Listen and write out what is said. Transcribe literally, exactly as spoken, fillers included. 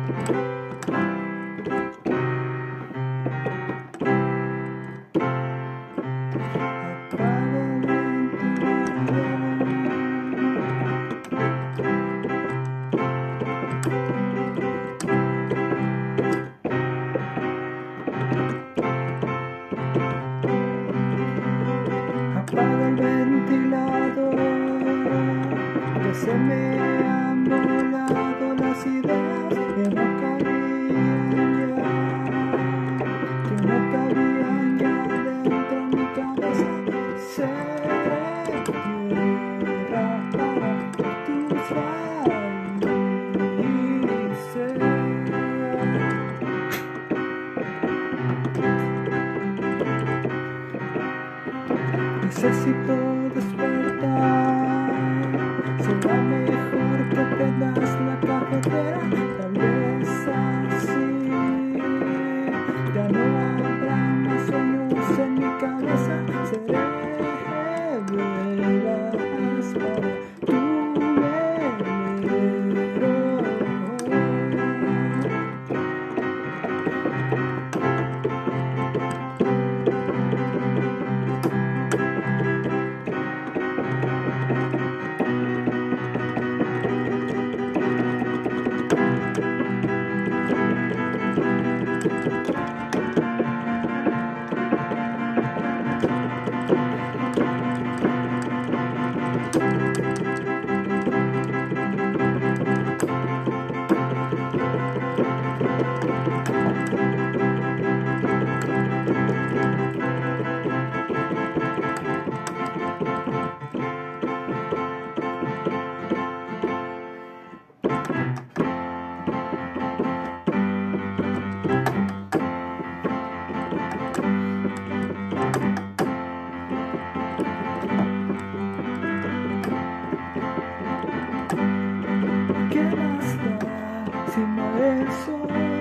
Apaga el ventilador, que se me han volado las ideas que no cabían ya, que no cabían ya dentro de mi cabeza. Seré tierra para tus raíces. Necesito despertar, será mejor que prendas la cafetera, tal vez así ya no habrá más sueños en mi cabeza. Seré velas para tu velero. ¿Qué más da si no es sol?